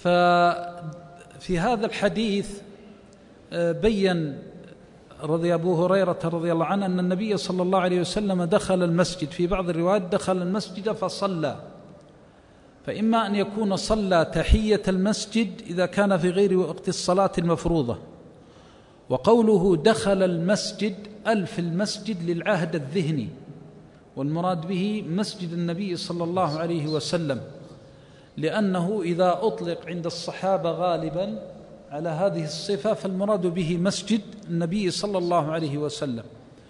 ففي هذا الحديث بين أبو هريرة رضي الله عنه أن النبي صلى الله عليه وسلم دخل المسجد، في بعض الروايات دخل المسجد فصلى، فإما أن يكون صلى تحية المسجد إذا كان في غير وقت الصلاة المفروضة، وقوله دخل المسجد ألف المسجد للعهد الذهني، والمراد به مسجد النبي صلى الله عليه وسلم، لأنه إذا أطلق عند الصحابة غالبا على هذه الصفة فالمراد به مسجد النبي صلى الله عليه وسلم.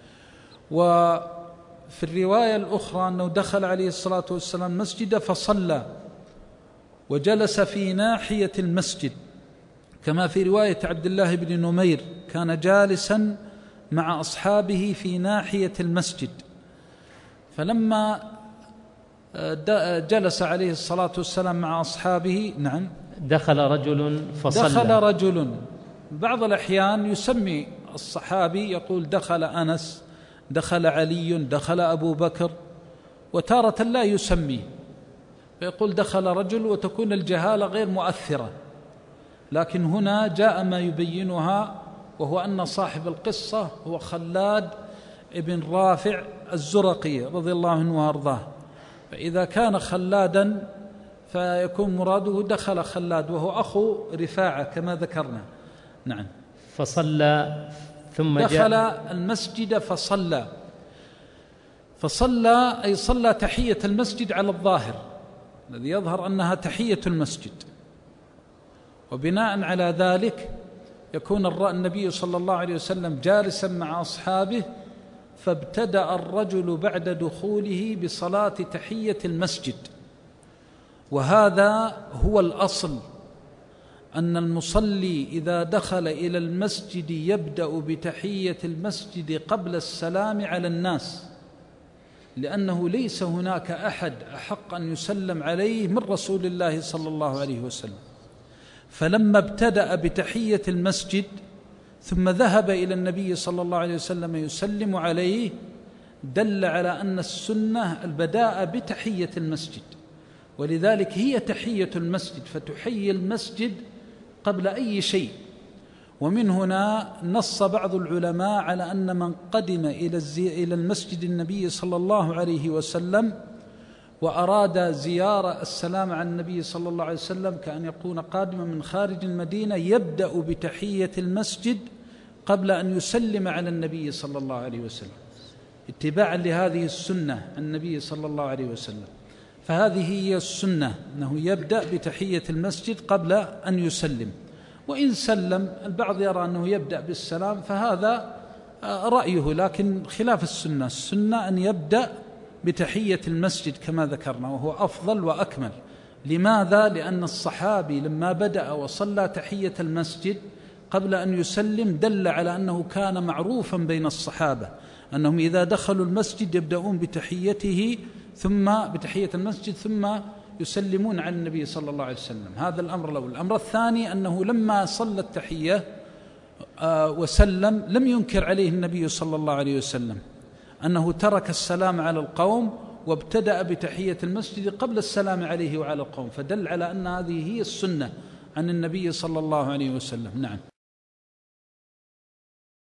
وفي الرواية الأخرى أنه دخل عليه الصلاة والسلام مسجد فصلى وجلس في ناحية المسجد، كما في رواية عبد الله بن نمير كان جالسا مع أصحابه في ناحية المسجد، فلما جلس عليه الصلاة والسلام مع أصحابه دخل رجل فصلى. دخل رجل، بعض الأحيان يسمي الصحابي يقول دخل أنس، دخل علي، دخل أبو بكر، وتارة لا يسمي فيقول دخل رجل، وتكون الجهالة غير مؤثرة. لكن هنا جاء ما يبينها، وهو أن صاحب القصة هو خلاد ابن رافع الزرقي رضي الله عنه وأرضاه، فإذا كان خلادا فيكون مراده دخل خلاد وهو أخو رفاعة كما ذكرنا. نعم. فصلى ثم دخل المسجد فصلى أي صلى تحية المسجد على الظاهر، الذي يظهر أنها تحية المسجد، وبناء على ذلك يكون النبي صلى الله عليه وسلم جالسا مع أصحابه، فابتدأ الرجل بعد دخوله بصلاة تحية المسجد. وهذا هو الأصل، أن المصلي إذا دخل إلى المسجد يبدأ بتحية المسجد قبل السلام على الناس، لأنه ليس هناك أحد أحق أن يسلم عليه من رسول الله صلى الله عليه وسلم. فلما ابتدأ بتحية المسجد ثم ذهب إلى النبي صلى الله عليه وسلم يسلم عليه، دل على أن السنة البداء بتحية المسجد، ولذلك هي تحية المسجد، فتحيي المسجد قبل أي شيء. ومن هنا نص بعض العلماء على أن من قدم إلى المسجد النبي صلى الله عليه وسلم وأراد زيارة السلام على النبي صلى الله عليه وسلم كأن يكون قادما من خارج المدينة، يبدأ بتحية المسجد قبل أن يسلم على النبي صلى الله عليه وسلم، اتباعا لهذه السنة النبي صلى الله عليه وسلم. فهذه هي السنة، أنه يبدأ بتحية المسجد قبل أن يسلم. وإن سلم البعض يرى أنه يبدأ بالسلام، فهذا رأيه، لكن خلاف السنة. السنة أن يبدأ بتحية المسجد كما ذكرنا، وهو أفضل وأكمل. لماذا؟ لأن الصحابي لما بدأ وصلى تحية المسجد قبل أن يسلم دل على أنه كان معروفا بين الصحابة أنهم إذا دخلوا المسجد يبدأون بتحيته ثم بتحية المسجد ثم يسلمون على النبي صلى الله عليه وسلم. هذا الأمر الأول. الأمر الثاني أنه لما صلى التحية وسلم لم ينكر عليه النبي صلى الله عليه وسلم أنه ترك السلام على القوم وابتدأ بتحية المسجد قبل السلام عليه وعلى القوم، فدل على أن هذه هي السنة عن النبي صلى الله عليه وسلم. نعم.